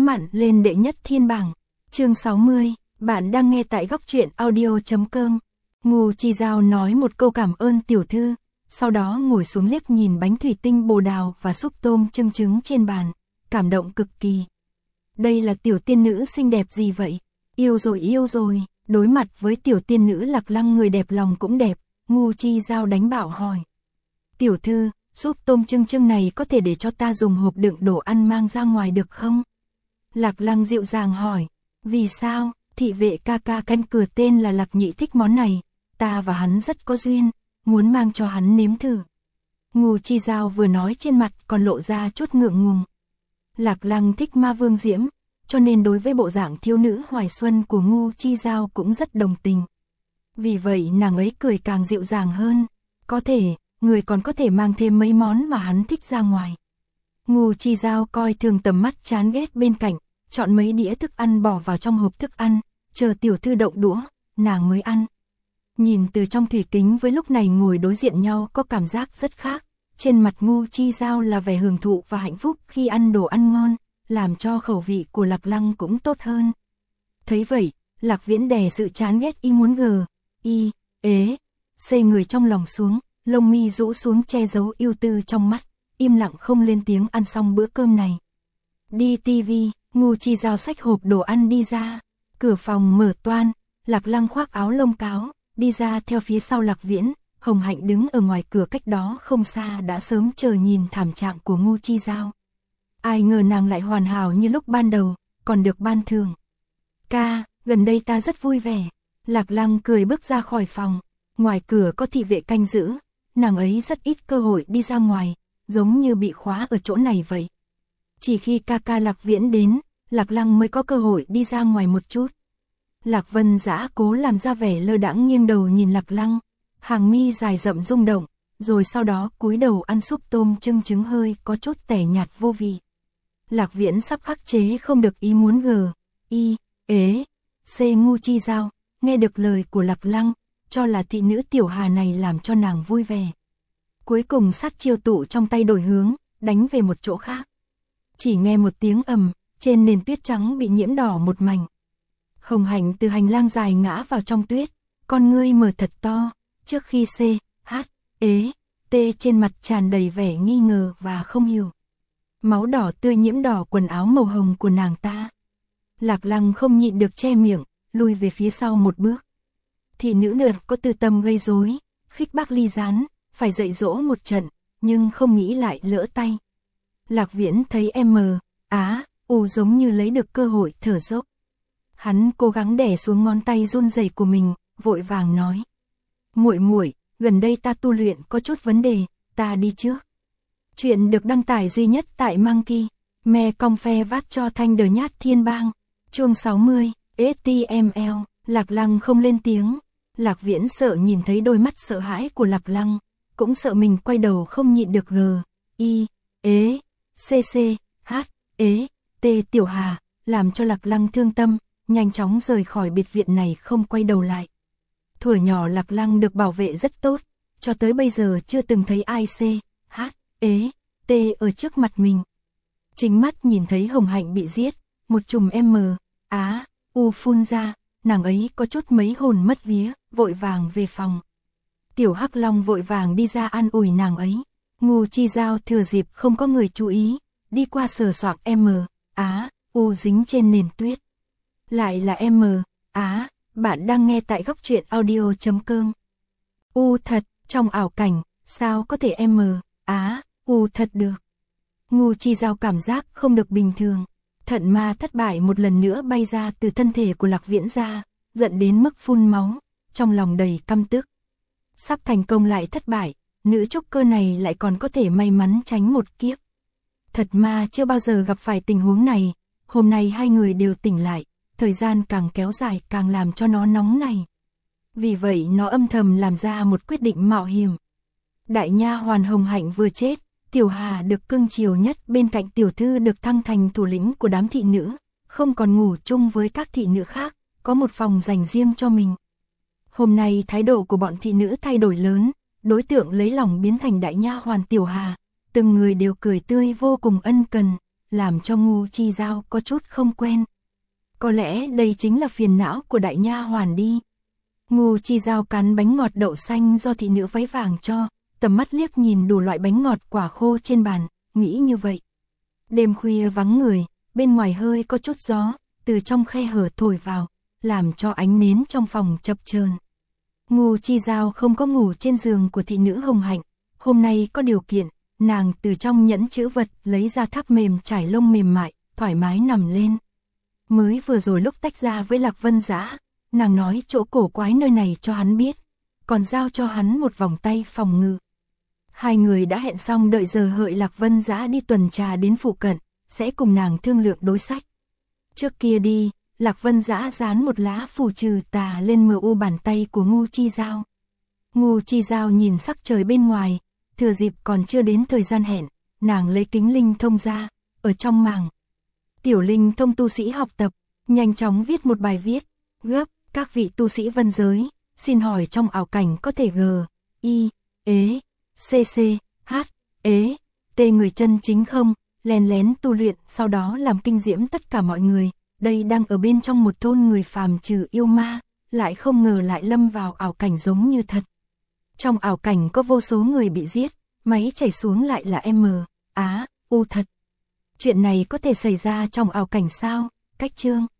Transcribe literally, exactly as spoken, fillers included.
chóng mặn lên đệ nhất thiên bảng. Chương sáu mươi, bạn đang nghe tại góc truyện audio chấm com. Ngô Chi Giao nói một câu cảm ơn tiểu thư, sau đó ngồi xuống liếc nhìn bánh thủy tinh bồ đào và súp tôm chưng trứng trên bàn, cảm động cực kỳ. Đây là tiểu tiên nữ xinh đẹp gì vậy? Yêu rồi yêu rồi, đối mặt với tiểu tiên nữ Lạc Lăng người đẹp lòng cũng đẹp, Ngô Chi Giao đánh bạo hỏi. Tiểu thư, súp tôm chưng chưng này có thể để cho ta dùng hộp đựng đồ ăn mang ra ngoài được không? Lạc Lăng dịu dàng hỏi. Vì sao? Thị vệ ca ca canh cửa tên là Lạc Nhị thích món này, ta và hắn rất có duyên, muốn mang cho hắn nếm thử. Ngô Chi Giao vừa nói trên mặt còn lộ ra chút ngượng ngùng. Lạc Lăng thích ma vương diễm, cho nên đối với bộ dạng thiếu nữ hoài xuân của Ngô Chi Giao cũng rất đồng tình. Vì vậy nàng ấy cười càng dịu dàng hơn, có thể, người còn có thể mang thêm mấy món mà hắn thích ra ngoài. Ngô Chi Giao coi thường tầm mắt chán ghét bên cạnh, chọn mấy đĩa thức ăn bỏ vào trong hộp thức ăn, chờ tiểu thư động đũa, nàng mới ăn. Nhìn từ trong thủy kính với lúc này ngồi đối diện nhau có cảm giác rất khác, trên mặt Ngô Chi Giao là vẻ hưởng thụ và hạnh phúc khi ăn đồ ăn ngon, làm cho khẩu vị của Lạc Lăng cũng tốt hơn. Thấy vậy, Lạc Viễn đè sự chán ghét y muốn gờ, y, ế, xê người trong lòng xuống, lông mi rũ xuống che giấu yêu tư trong mắt, im lặng không lên tiếng ăn xong bữa cơm này. Đi tivi, Ngô Chi Giao xách hộp đồ ăn đi ra, cửa phòng mở toang, Lạc Lăng khoác áo lông cáo, đi ra theo phía sau Lạc Viễn, Hồng Hạnh đứng ở ngoài cửa cách đó không xa đã sớm chờ nhìn thảm trạng của Ngô Chi Giao. Ai ngờ nàng lại hoàn hảo như lúc ban đầu, còn được ban thưởng. Ca, gần đây ta rất vui vẻ. Lạc Lăng cười bước ra khỏi phòng, ngoài cửa có thị vệ canh giữ, nàng ấy rất ít cơ hội đi ra ngoài, giống như bị khóa ở chỗ này vậy. Chỉ khi ca ca Lạc Viễn đến, Lạc Lăng mới có cơ hội đi ra ngoài một chút. Lạc Vân Dã cố làm ra vẻ lơ đãng nghiêng đầu nhìn Lạc Lăng, hàng mi dài rậm rung động, rồi sau đó cúi đầu ăn súp tôm chưng trứng hơi có chút tẻ nhạt vô vị. Lạc Viễn sắp khắc chế không được ý muốn gờ, y, ế, xê Ngô Chi Giao, nghe được lời của Lạc Lăng, cho là thị nữ tiểu hà này làm cho nàng vui vẻ. Cuối cùng sát chiêu tụ trong tay đổi hướng, đánh về một chỗ khác. Chỉ nghe một tiếng ầm, trên nền tuyết trắng bị nhiễm đỏ một mảnh. Hồng Hạnh từ hành lang dài ngã vào trong tuyết, con ngươi mở thật to, trước khi C, H, ế, T trên mặt tràn đầy vẻ nghi ngờ và không hiểu. Máu đỏ tươi nhiễm đỏ quần áo màu hồng của nàng ta. Lạc Lăng không nhịn được che miệng, lùi về phía sau một bước. Thị nữ nượt có tư tâm gây rối, khích bác ly gián, phải dạy dỗ một trận, nhưng không nghĩ lại lỡ tay. Lạc Viễn thấy em mờ, á, u giống như lấy được cơ hội thở dốc. Hắn cố gắng đè xuống ngón tay run rẩy của mình, vội vàng nói. Muội muội, gần đây ta tu luyện có chút vấn đề, ta đi trước. Chuyện được đăng tải duy nhất tại Monkey, me cong phe vát cho thanh đờ nhát thiên bang. Chương sáu mươi, ếch ti em lờ, Lạc Lăng không lên tiếng. Lạc Viễn sợ nhìn thấy đôi mắt sợ hãi của Lạc Lăng, cũng sợ mình quay đầu không nhịn được gờ, y, ế, xê xê, hát, ế, tê tiểu hà, làm cho Lạc Lăng thương tâm, nhanh chóng rời khỏi biệt viện này không quay đầu lại. Thuở nhỏ Lạc Lăng được bảo vệ rất tốt, cho tới bây giờ chưa từng thấy ai C, H, ế, T ở trước mặt mình. Chính mắt nhìn thấy Hồng Hạnh bị giết, một chùm M, Á, U phun ra, nàng ấy có chút mấy hồn mất vía, vội vàng về phòng. Tiểu Hắc Long vội vàng đi ra an ủi nàng ấy. Ngô Chi Giao thừa dịp không có người chú ý, đi qua sờ soạng M, Á, U dính trên nền tuyết. Lại là M, Á, bạn đang nghe tại góc truyện audio chấm com. U thật, trong ảo cảnh, sao có thể M, Á, U thật được. Ngô Chi Giao cảm giác không được bình thường. Thận ma thất bại một lần nữa bay ra từ thân thể của Lạc Viễn ra, giận đến mức phun máu, trong lòng đầy căm tức. Sắp thành công lại thất bại, nữ trúc cơ này lại còn có thể may mắn tránh một kiếp. Thật ma chưa bao giờ gặp phải tình huống này, hôm nay hai người đều tỉnh lại, thời gian càng kéo dài càng làm cho nó nóng này. Vì vậy nó âm thầm làm ra một quyết định mạo hiểm. Đại nha hoàn Hồng Hạnh vừa chết, Tiểu Hà được cưng chiều nhất bên cạnh tiểu thư được thăng thành thủ lĩnh của đám thị nữ, không còn ngủ chung với các thị nữ khác, có một phòng dành riêng cho mình. Hôm nay thái độ của bọn thị nữ thay đổi lớn, đối tượng lấy lòng biến thành đại nha hoàn Tiểu Hà, từng người đều cười tươi vô cùng ân cần, làm cho Ngô Chi Giao có chút không quen. Có lẽ đây chính là phiền não của đại nha hoàn đi. Ngô Chi Giao cắn bánh ngọt đậu xanh do thị nữ váy vàng cho, tầm mắt liếc nhìn đủ loại bánh ngọt quả khô trên bàn, nghĩ như vậy. Đêm khuya vắng người, bên ngoài hơi có chút gió, từ trong khe hở thổi vào, làm cho ánh nến trong phòng chập chờn. Ngô Chi Giao không có ngủ trên giường của thị nữ Hồng Hạnh, hôm nay có điều kiện, nàng từ trong nhẫn chữ vật lấy ra tháp mềm trải lông mềm mại, thoải mái nằm lên. Mới vừa rồi lúc tách ra với Lạc Vân Dã, nàng nói chỗ cổ quái nơi này cho hắn biết, còn giao cho hắn một vòng tay phòng ngự. Hai người đã hẹn xong đợi giờ hợi Lạc Vân Dã đi tuần trà đến phụ cận, sẽ cùng nàng thương lượng đối sách. Trước kia đi, Lạc Vân Dã dán một lá phù trừ tà lên mờ u bàn tay của Ngô Chi Giao. Ngô Chi Giao nhìn sắc trời bên ngoài, thừa dịp còn chưa đến thời gian hẹn, nàng lấy kính linh thông ra, ở trong màng. Tiểu linh thông tu sĩ học tập, nhanh chóng viết một bài viết, gấp, các vị tu sĩ vân giới, xin hỏi trong ảo cảnh có thể G, I, ế, C C, H, ế, T người chân chính không, lén lén tu luyện, sau đó làm kinh diễm tất cả mọi người, đây đang ở bên trong một thôn người phàm trừ yêu ma, lại không ngờ lại lâm vào ảo cảnh giống như thật. Trong ảo cảnh có vô số người bị giết, máy chảy xuống lại là M, Á, U thật. Chuyện này có thể xảy ra trong ảo cảnh sao? Cách chương